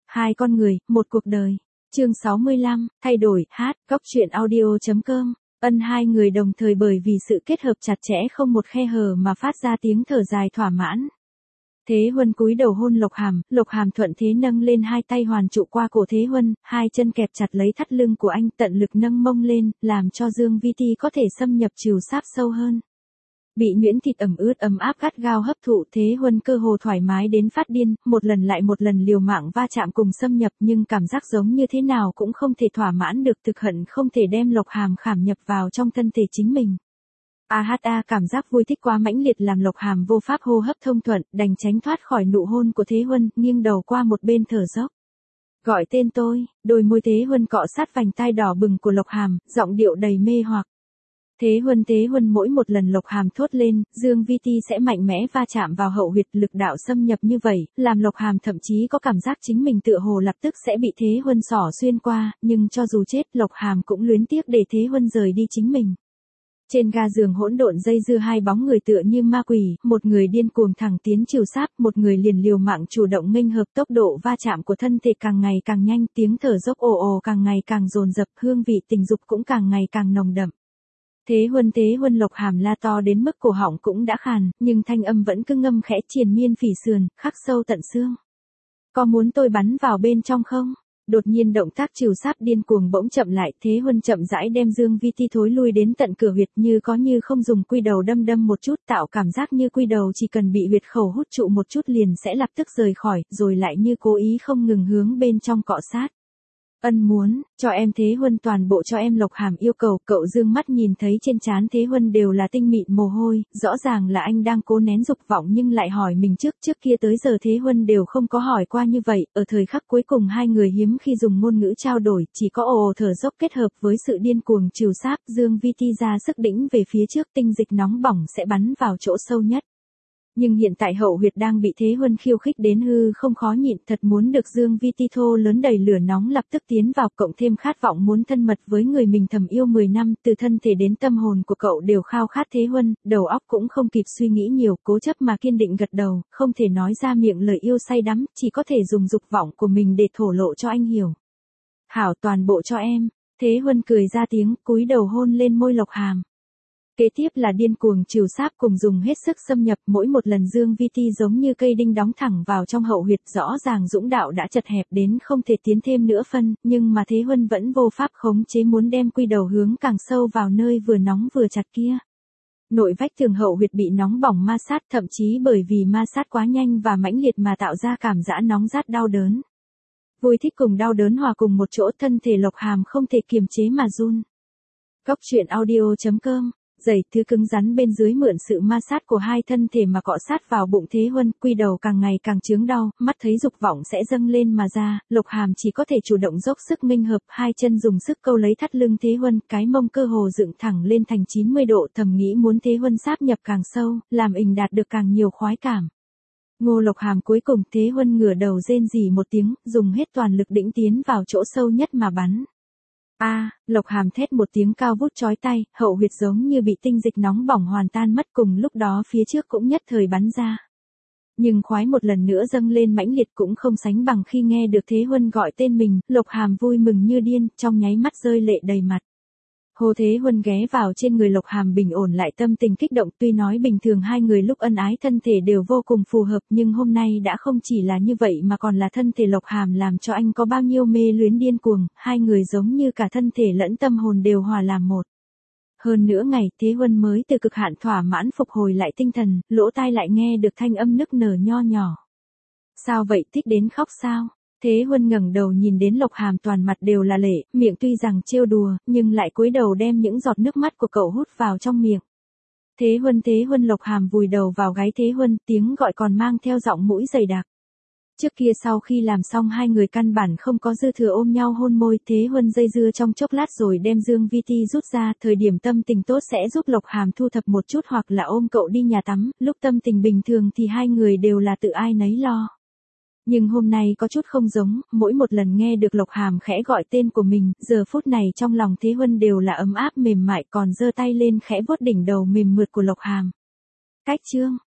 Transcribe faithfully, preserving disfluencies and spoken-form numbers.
Hai con người, một cuộc đời. Chương sáu mươi lăm, thay đổi, hát, góc truyện audio.com. Ân hai người đồng thời bởi vì sự kết hợp chặt chẽ không một khe hở mà phát ra tiếng thở dài thỏa mãn. Thế Huân cúi đầu hôn Lộc Hàm, Lộc Hàm thuận thế nâng lên hai tay hoàn trụ qua cổ Thế Huân, hai chân kẹp chặt lấy thắt lưng của anh, tận lực nâng mông lên, làm cho Dương Vi Ti có thể xâm nhập trìu sáp sâu hơn. Bị nhuyễn thịt ẩm ướt ấm áp gắt gao hấp thụ, Thế Huân cơ hồ thoải mái đến phát điên, một lần lại một lần liều mạng va chạm cùng xâm nhập, nhưng cảm giác giống như thế nào cũng không thể thỏa mãn được, thực hận không thể đem Lộc Hàm khảm nhập vào trong thân thể chính mình. A hát a cảm giác vui thích quá mãnh liệt làm Lộc Hàm vô pháp hô hấp thông thuận, đành tránh thoát khỏi nụ hôn của Thế Huân, nghiêng đầu qua một bên thở dốc. Gọi tên tôi, đôi môi Thế Huân cọ sát vành tai đỏ bừng của Lộc Hàm, giọng điệu đầy mê hoặc. Thế Huân Thế Huân mỗi một lần Lộc Hàm thốt lên, Dương Vi Ti sẽ mạnh mẽ va chạm vào hậu huyệt, lực đạo xâm nhập như vậy, làm Lộc Hàm thậm chí có cảm giác chính mình tựa hồ lập tức sẽ bị Thế Huân xỏ xuyên qua, nhưng cho dù chết Lộc Hàm cũng luyến tiếc để Thế Huân rời đi chính mình. Trên ga giường hỗn độn dây dưa hai bóng người tựa như ma quỷ, một người điên cuồng thẳng tiến trìu sáp, một người liền liều mạng chủ động nghênh hợp, tốc độ va chạm của thân thể càng ngày càng nhanh, tiếng thở dốc ồ ồ càng ngày càng dồn dập, hương vị tình dục cũng càng ngày càng nồng đậm. Thế Huân Thế Huân Lộc Hàm la to đến mức cổ họng cũng đã khàn, nhưng thanh âm vẫn cứ ngâm khẽ triền miên phỉ sườn, khắc sâu tận xương. Có muốn tôi bắn vào bên trong không? Đột nhiên động tác trìu sáp điên cuồng bỗng chậm lại, Thế Huân chậm rãi đem Dương Vi Ti thối lui đến tận cửa huyệt, như có như không dùng quy đầu đâm đâm một chút, tạo cảm giác như quy đầu chỉ cần bị huyệt khẩu hút trụ một chút liền sẽ lập tức rời khỏi, rồi lại như cố ý không ngừng hướng bên trong cọ sát. Ân muốn, cho em Thế Huân toàn bộ cho em, Lộc Hàm yêu cầu. Cậu dương mắt nhìn thấy trên trán Thế Huân đều là tinh mịn mồ hôi, rõ ràng là anh đang cố nén dục vọng nhưng lại hỏi mình trước, trước kia tới giờ Thế Huân đều không có hỏi qua như vậy, ở thời khắc cuối cùng hai người hiếm khi dùng ngôn ngữ trao đổi, chỉ có ồ ồ thở dốc kết hợp với sự điên cuồng trìu sáp, Dương Vi Ti ra sức đĩnh về phía trước, tinh dịch nóng bỏng sẽ bắn vào chỗ sâu nhất. Nhưng hiện tại hậu huyệt đang bị Thế Huân khiêu khích đến hư không khó nhịn, thật muốn được Dương Vi Ti thô lớn đầy lửa nóng lập tức tiến vào, cộng thêm khát vọng muốn thân mật với người mình thầm yêu mười năm, từ thân thể đến tâm hồn của cậu đều khao khát Thế Huân, đầu óc cũng không kịp suy nghĩ nhiều, cố chấp mà kiên định gật đầu, không thể nói ra miệng lời yêu say đắm, chỉ có thể dùng dục vọng của mình để thổ lộ cho anh hiểu. Hảo, toàn bộ cho em. Thế Huân cười ra tiếng, cúi đầu hôn lên môi Lộc Hàm. Kế tiếp là điên cuồng trìu sáp cùng dùng hết sức xâm nhập, mỗi một lần Dương Vi Ti giống như cây đinh đóng thẳng vào trong hậu huyệt, rõ ràng dũng đạo đã chật hẹp đến không thể tiến thêm nữa phân, nhưng mà Thế Huân vẫn vô pháp khống chế, muốn đem quy đầu hướng càng sâu vào nơi vừa nóng vừa chặt kia. Nội vách tường hậu huyệt bị nóng bỏng ma sát, thậm chí bởi vì ma sát quá nhanh và mãnh liệt mà tạo ra cảm giác nóng rát đau đớn. Vui thích cùng đau đớn hòa cùng một chỗ, thân thể Lộc Hàm không thể kiềm chế mà run. Góc truyện audio.com. Giày thứ cứng rắn bên dưới mượn sự ma sát của hai thân thể mà cọ sát vào bụng Thế Huân, quy đầu càng ngày càng chướng đau, mắt thấy dục vọng sẽ dâng lên mà ra, Lộc Hàm chỉ có thể chủ động dốc sức nghênh hợp, hai chân dùng sức câu lấy thắt lưng Thế Huân, cái mông cơ hồ dựng thẳng lên thành chín mươi độ, thầm nghĩ muốn Thế Huân sáp nhập càng sâu, làm ình đạt được càng nhiều khoái cảm. Ngô Lộc Hàm cuối cùng Thế Huân ngửa đầu rên rỉ một tiếng, dùng hết toàn lực đĩnh tiến vào chỗ sâu nhất mà bắn. A, à, Lộc Hàm thét một tiếng cao vút chói tai, hậu huyệt giống như bị tinh dịch nóng bỏng hoàn tan mất, cùng lúc đó phía trước cũng nhất thời bắn ra. Nhưng khoái một lần nữa dâng lên mãnh liệt cũng không sánh bằng khi nghe được Thế Huân gọi tên mình, Lộc Hàm vui mừng như điên, trong nháy mắt rơi lệ đầy mặt. Hồ Thế Huân ghé vào trên người Lộc Hàm bình ổn lại tâm tình kích động, tuy nói bình thường hai người lúc ân ái thân thể đều vô cùng phù hợp, nhưng hôm nay đã không chỉ là như vậy mà còn là thân thể Lộc Hàm làm cho anh có bao nhiêu mê luyến điên cuồng, hai người giống như cả thân thể lẫn tâm hồn đều hòa làm một. Hơn nữa ngày Thế Huân mới từ cực hạn thỏa mãn phục hồi lại tinh thần, lỗ tai lại nghe được thanh âm nức nở nho nhỏ. Sao vậy, thích đến khóc sao? Thế Huân ngẩng đầu nhìn đến Lộc Hàm toàn mặt đều là lệ, miệng tuy rằng trêu đùa, nhưng lại cúi đầu đem những giọt nước mắt của cậu hút vào trong miệng. Thế Huân Thế Huân Lộc Hàm vùi đầu vào gáy Thế Huân, tiếng gọi còn mang theo giọng mũi dày đặc. Trước kia sau khi làm xong hai người căn bản không có dư thừa ôm nhau hôn môi, Thế Huân dây dưa trong chốc lát rồi đem Dương Vi Ti rút ra, thời điểm tâm tình tốt sẽ giúp Lộc Hàm thu thập một chút hoặc là ôm cậu đi nhà tắm, lúc tâm tình bình thường thì hai người đều là tự ai nấy lo. Nhưng hôm nay có chút không giống, mỗi một lần nghe được Lộc Hàm khẽ gọi tên của mình, giờ phút này trong lòng Thế Huân đều là ấm áp mềm mại, còn giơ tay lên khẽ vuốt đỉnh đầu mềm mượt của Lộc Hàm. Cách chương